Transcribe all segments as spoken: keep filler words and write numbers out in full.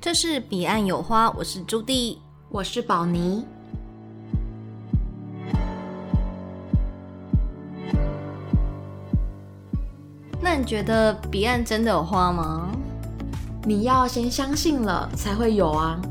这是彼岸有花，我是朱棣， 我是宝妮。 那你觉得彼岸真的有花吗？ 你要先相信了才会有啊。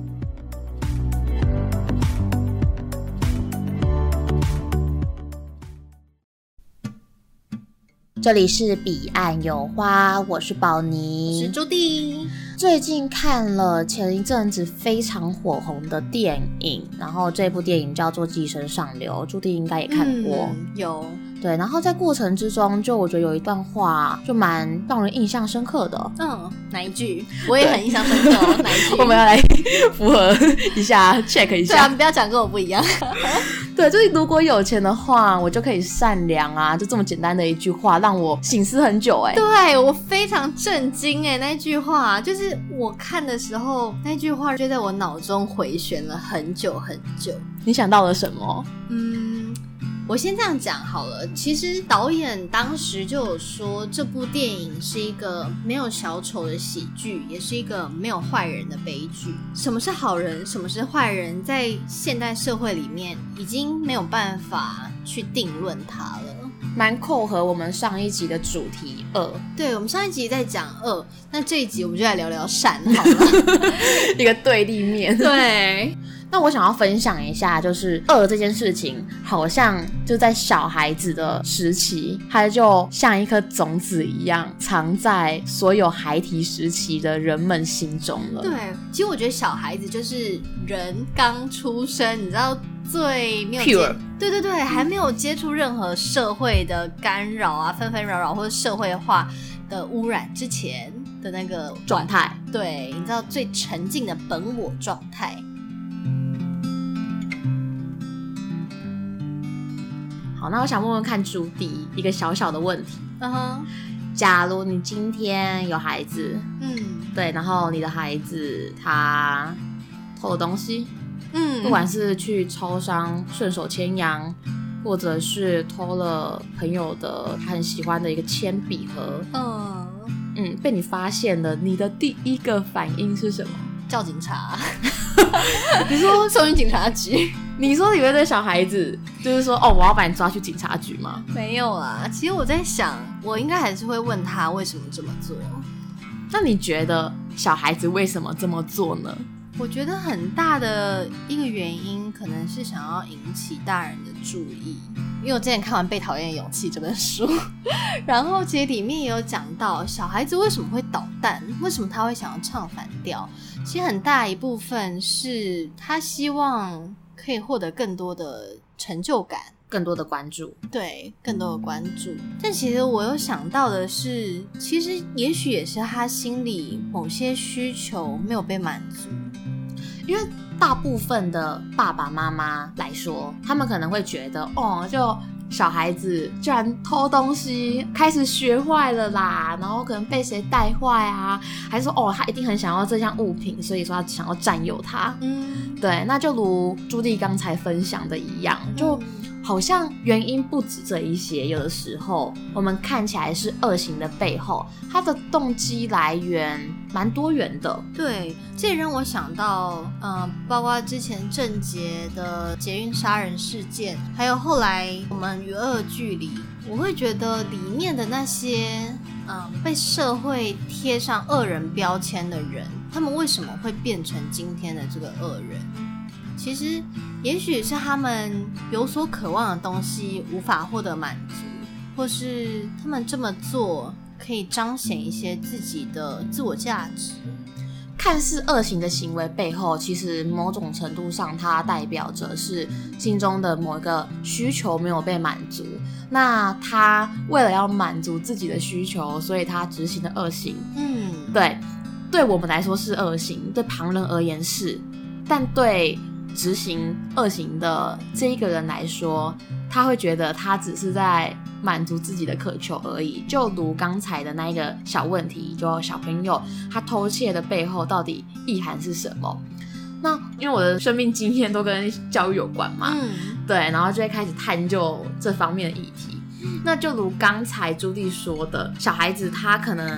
这里是彼岸有花，我是宝妮， 我是朱棣。 最近看了前一阵子非常火红的电影，然后这部电影叫做《寄生上流》，朱棣应该也看过。 嗯，有。 对，然后在过程之中，就我觉得有一段话就蛮让人印象深刻的。 嗯，哪一句？我也很印象深刻哦。哪一句？ 我们要来符合一下 check 一下。 对啊，你不要讲跟我不一样。 对，就是如果有钱的话，我就可以善良啊，就这么简单的一句话，让我省思很久哎、欸。 对，我非常震惊哎、欸，那句话就是我看的时候，那句话就在我脑中回旋了很久很久。 你想到了什么？ 嗯。我先这样讲好了，其实导演当时就有说这部电影是一个没有小丑的喜剧，也是一个没有坏人的悲剧。什么是好人，什么是坏人，在现代社会里面已经没有办法去定论它了， 蛮扣合我们上一集的主题恶。 对，我们上一集在讲恶，那这一集我们就来聊聊善好了。 一个对立面。 对， 那我想要分享一下，就是恶这件事情好像就在小孩子的时期，它就像一颗种子一样藏在所有孩提时期的人们心中了。 对，其实我觉得小孩子就是人刚出生，你知道最没有接 pure， 对对对，还没有接触任何社会的干扰啊，纷纷扰扰或者社会化的污染之前的那个状态。 对，你知道最沉静的本我状态。 好，那我想问问看朱棣一个小小的问题。 嗯哼， 假如你今天有孩子， 嗯， 对，然后你的孩子他偷了东西， 嗯， 不管是去超商顺手牵羊，或者是偷了朋友的他很喜欢的一个铅笔盒， 嗯嗯，被你发现了，你的第一个反应是什么？ 叫警察。 你说送进警察局？ 你说你会对小孩子就是说哦，我要把你抓去警察局吗？ 没有啦，其实我在想，我应该还是会问他为什么这么做。 那你觉得小孩子为什么这么做呢？ 我觉得很大的一个原因可能是想要引起大人的注意，因为我之前看完《被讨厌的勇气》这本书，然后其实里面也有讲到小孩子为什么会捣蛋，为什么他会想要唱反调，其实很大一部分是他希望可以获得更多的成就感， 更多的关注， 对，更多的关注。但其实我有想到的是，其实也许也是他心里某些需求没有被满足。 因为大部分的爸爸妈妈来说，他们可能会觉得哦，就小孩子居然偷东西开始学坏了啦，然后可能被谁带坏啊，还是说哦他一定很想要这项物品，所以说他想要占有它。嗯，对，那就如朱棣刚才分享的一样，就好像原因不止这一些，有的时候我们看起来是恶行的背后，它的动机来源蛮多元的。 对，这也让我想到呃，包括之前郑捷的捷运杀人事件，还有后来我们与恶距离，我会觉得里面的那些呃被社会贴上恶人标签的人，他们为什么会变成今天的这个恶人？其实也许是他们有所渴望的东西无法获得满足，或是他们这么做可以彰显一些自己的自我价值。 看似恶行的行为背后，其实某种程度上它代表着是心中的某一个需求没有被满足，那他为了要满足自己的需求，所以他执行的恶行。嗯，对，对我们来说是恶行，对旁人而言是，但对执行恶行的这一个人来说，他会觉得他只是在满足自己的渴求而已。就如刚才的那一个小问题，就小朋友他偷窃的背后到底意涵是什么？那因为我的生命经验都跟教育有关嘛，嗯，对，然后就会开始探究这方面的议题。那就如刚才朱棣说的，小孩子他可能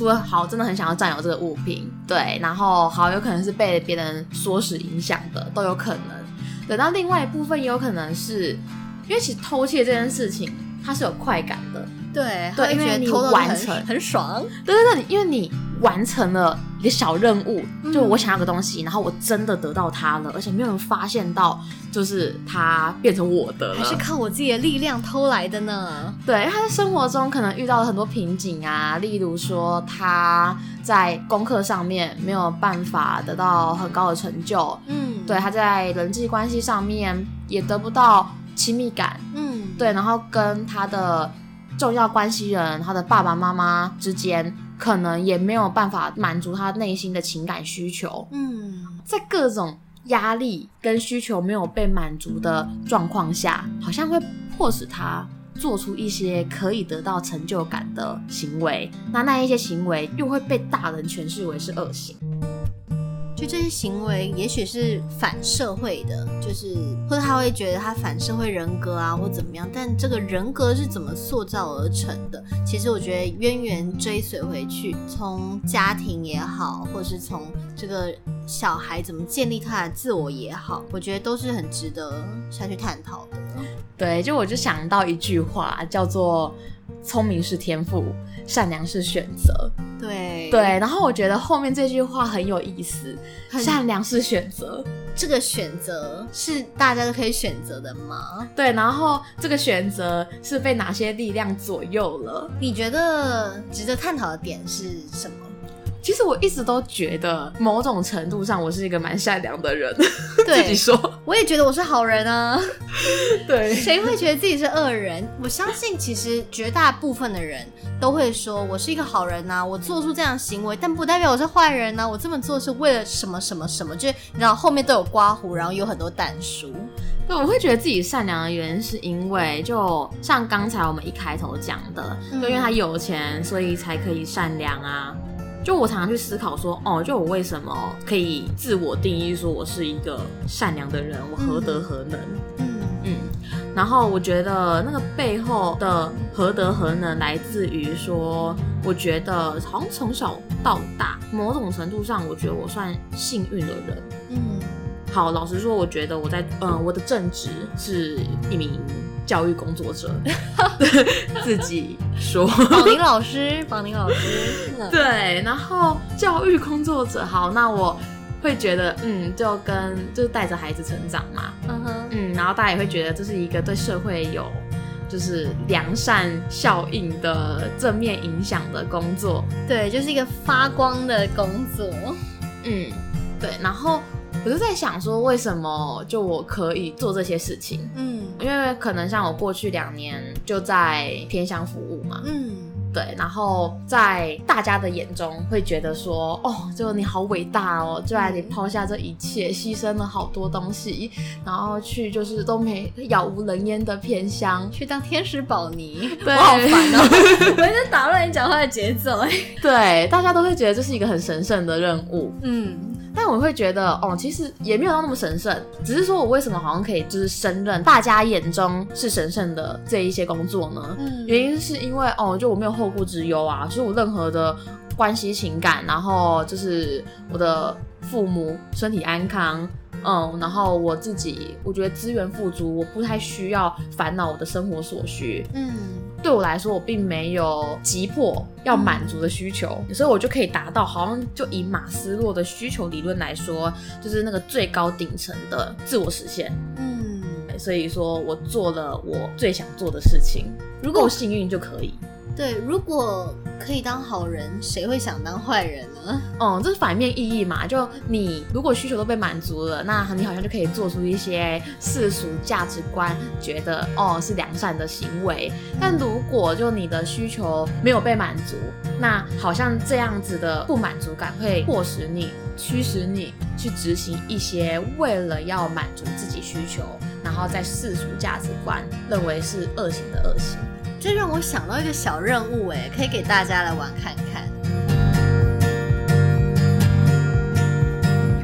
除了好真的很想要占有这个物品，对，然后好有可能是被别人唆使影响的，都有可能。对，那另外一部分也有可能是因为其实偷窃这件事情它是有快感的， 对对，因为你完成很爽， 对对对，因为你完成了一个小任务，就我想要个东西，嗯、然后我真的得到它了，而且没有人发现到，就是它变成我的了， 还是靠我自己的力量偷来的呢？ 对，因为他在生活中可能遇到了很多瓶颈啊，例如说他在功课上面没有办法得到很高的成就，嗯，对，他在人际关系上面也得不到亲密感，嗯，对，然后跟他的重要关系人，他的爸爸妈妈之间，可能也没有办法满足他内心的情感需求。嗯，在各种压力跟需求没有被满足的状况下，好像会迫使他做出一些可以得到成就感的行为，那那一些行为又会被大人诠释为是恶行。 就这些行为也许是反社会的，就是或者他会觉得他反社会人格啊或怎么样，但这个人格是怎么塑造而成的，其实我觉得渊源追随回去，从家庭也好，或是从这个小孩怎么建立他的自我也好，我觉得都是很值得下去探讨的。 对，就我就想到一句话叫做聪明是天赋，善良是选择。 对对，然后我觉得后面这句话很有意思，善良是选择， 这个选择是大家都可以选择的吗？ 对，然后这个选择是被哪些力量左右了？ 你觉得值得探讨的点是什么？ 其实我一直都觉得某种程度上我是一个蛮善良的人， 对自己说我也觉得我是好人啊。 对， 谁会觉得自己是恶人？我相信其实绝大部分的人都会说我是一个好人啊，我做出这样的行为但不代表我是坏人啊，我这么做是为了什么什么什么，就是你知道后面都有刮胡，然后有很多但书。 对，我会觉得自己善良的原因是因为就像刚才我们一开头讲的，就因为他有钱所以才可以善良啊。就我常常去思考说，哦，就我为什么可以自我定义说我是一个善良的人，我何德何能？嗯嗯，然后我觉得那个背后的何德何能来自于说，我觉得好像从小到大，某种程度上，我觉得我算幸运的人。嗯，好，老实说，我觉得我在嗯，我的正职是一名教育工作者，自己说， 宝宁老师，宝宁老师， 对，然后教育工作者，好，那我会觉得，嗯，就跟就是带着孩子成长嘛，嗯哼，嗯，然后大家也会觉得这是一个对社会有就是良善效应的正面影响的工作， 对，就是一个发光的工作， 嗯，对，然后我就在想说，为什么就我可以做这些事情？嗯，因为可能像我过去两年就在偏乡服务嘛，嗯，对，然后在大家的眼中会觉得说，哦，就你好伟大哦，就让你抛下这一切，牺牲了好多东西，然后去就是都没杳无人烟的偏乡， 去当天使宝妮， 对， 我好烦哦，我一直打乱你讲话的节奏。 对，大家都会觉得这是一个很神圣的任务，嗯。但我会觉得，哦，其实也没有到那么神圣，只是说我为什么好像可以就是胜任大家眼中是神圣的这一些工作呢？嗯，原因是因为哦，就我没有后顾之忧啊，就是我任何的关系情感，然后就是我的父母身体安康，嗯，然后我自己我觉得资源富足，我不太需要烦恼我的生活所需，嗯。对我来说，我并没有急迫要满足的需求，嗯，所以我就可以达到，好像就以马斯洛的需求理论来说，就是那个最高顶层的自我实现。嗯，所以说我做了我最想做的事情，如果我幸运就可以。 对，如果可以当好人，谁会想当坏人呢？ 哦，这是反面意义嘛，就你如果需求都被满足了，那你好像就可以做出一些世俗价值观觉得哦是良善的行为，但如果就你的需求没有被满足，那好像这样子的不满足感会迫使你驱使你去执行一些为了要满足自己需求，然后在世俗价值观认为是恶行的恶行。 这让我想到一个小任务，哎，可以给大家来玩看看。我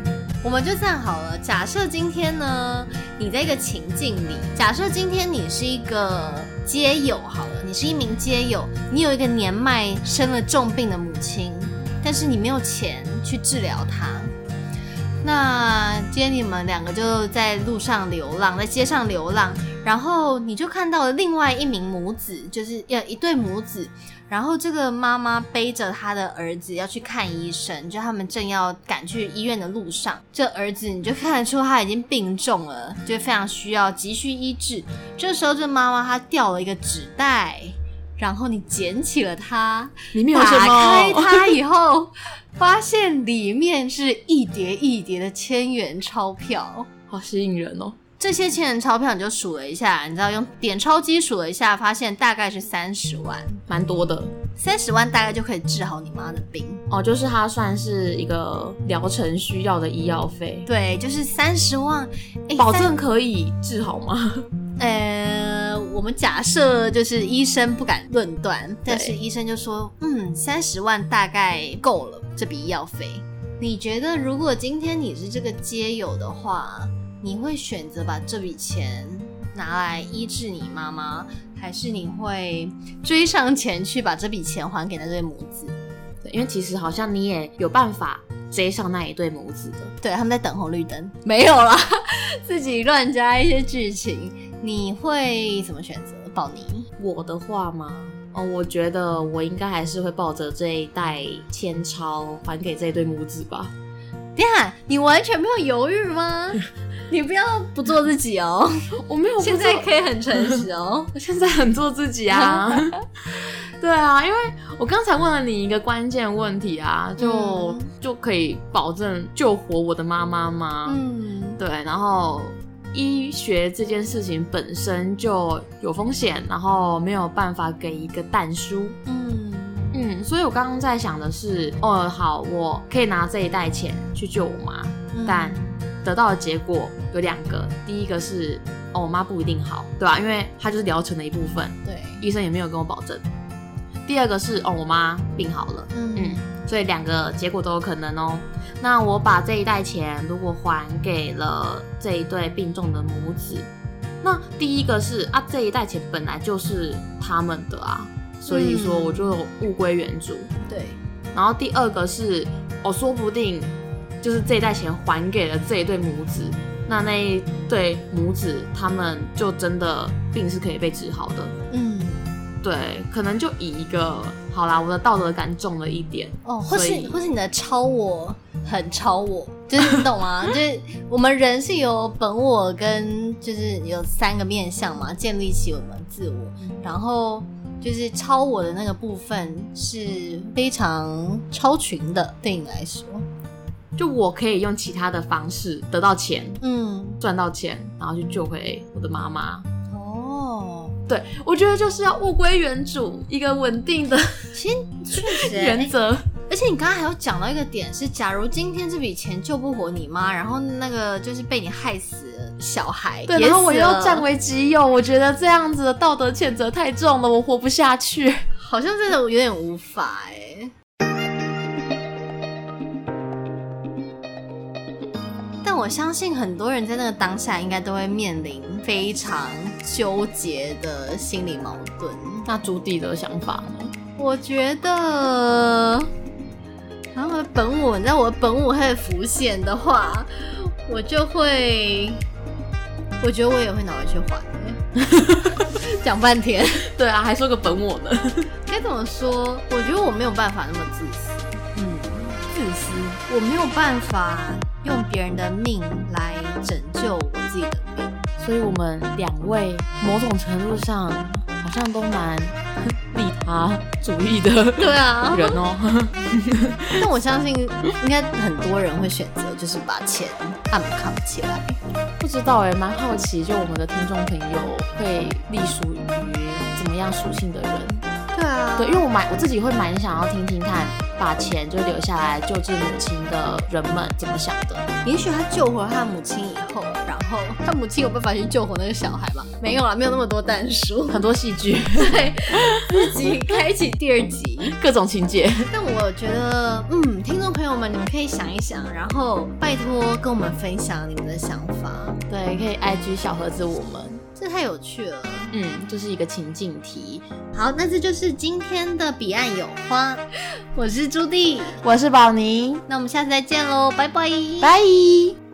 我们就这样好了。假设今天呢，你在一个情境里，假设今天你是一个街友好了，你是一名街友，你有一个年迈生了重病的母亲，但是你没有钱去治疗她。那今天你们两个就在路上流浪，在街上流浪，然后你就看到了另外一名母子，就是要一对母子，然后这个妈妈背着她的儿子要去看医生，就他们正要赶去医院的路上，这儿子你就看得出他已经病重了，就非常需要急需医治。这时候这妈妈她掉了一个纸袋，然后你捡起了它， 里面有什么？ 打开它以后发现里面是一叠一叠的千元钞票， 好吸引人哦。 这些千元钞票你就数了一下，你知道用点钞机数了一下，发现大概是三十万， 蛮多的。 三十万大概就可以治好你妈的病哦，就是它算是一个疗程需要的医药费。 对，就是三十万， 保证可以治好吗？ 呃，我们假设就是医生不敢论断，但是医生就说，嗯，三十万大概够了这笔医药费。你觉得如果今天你是这个街友的话，你会选择把这笔钱拿来医治你妈妈，还是你会追上前去把这笔钱还给那对母子？ 对，因为其实好像你也有办法追上那一对母子的。 对，他们在等红绿灯。没有啦，自己乱加一些剧情。你会怎么选择？宝妮？ 我的话吗？哦，我觉得我应该还是会抱着这一袋千钞还给这对母子吧。 等一下，你完全没有犹豫吗？你不要不做自己哦。 我没有不做， 现在可以很诚实哦。 我现在很做自己啊。对啊，因为我刚才问了你一个关键问题啊，就、嗯、就可以保证救活我的妈妈吗？嗯，对，然后医学这件事情本身就有风险，然后没有办法给一个但书。嗯嗯，所以我刚刚在想的是，哦，好，我可以拿这一袋钱去救我妈，嗯、但得到的结果有两个，第一个是，哦，我妈不一定好，对吧、啊？因为她就是疗程的一部分， 对， 医生也没有跟我保证。第二个是，哦，我妈病好了，嗯嗯，所以两个结果都有可能哦。那我把这一袋钱如果还给了这一对病重的母子，那第一个是啊，这一袋钱本来就是他们的啊，所以说我就物归原主。 嗯、对。 然后第二个是，哦，说不定就是这一袋钱还给了这一对母子，那那一对母子他们就真的病是可以被治好的。嗯。对，可能就以一个好啦，我的道德感重了一点哦，或是或是你的超我很超我，就是你懂吗？就是我们人是有本我跟就是有三个面向嘛，建立起我们自我，然后就是超我的那个部分是非常超群的，对你来说， 就我可以用其他的方式得到钱，嗯，赚到钱，然后去救回我的妈妈。对，我觉得就是要物归原主，一个稳定的其实确实原则。 而且你刚刚还有讲到一个点是，假如今天这笔钱救不活你妈，然后那个就是被你害死的小孩， 对，然后我又占为己有，我觉得这样子的道德谴责太重了，我活不下去， 好像真的有点无法哎。但我相信很多人在那个当下应该都会面临非常纠结的心理矛盾。 那朱棣的想法呢？ 我觉得，然后我的本我，你知道我的本我开始浮现的话，我就会，我觉得我也会拿回去还。讲半天， 对啊，还说个本我呢。 该怎么说？我觉得我没有办法那么自私。嗯， 自私， 我没有办法用别人的命来拯救我自己的命， 所以我们两位某种程度上好像都蛮利他主义的对啊人哦。 但我相信应该很多人会选择就是把钱按扛起来。 不知道哎，蛮好奇，就我们的听众朋友会隶属于怎么样属性的人？ 对啊， 对，因为我买我自己会蛮想要听听看，把钱就留下来救治母亲的人们怎么想的。 也许他救活了他的母亲以后，然后他母亲有办法去救活那个小孩吧？没有啦，没有那么多弹书， 很多戏剧， 对，自己开启第二集， 各种情节。 但我觉得，嗯，听众朋友们，你们可以想一想，然后拜托跟我们分享你们的想法。 对，可以 I G 小盒子我们。 这太有趣了。 嗯，就是一个情境题。 好，那这就是今天的彼岸有花。我是朱棣， 我是宝妮， 那我们下次再见喽，拜拜， 拜。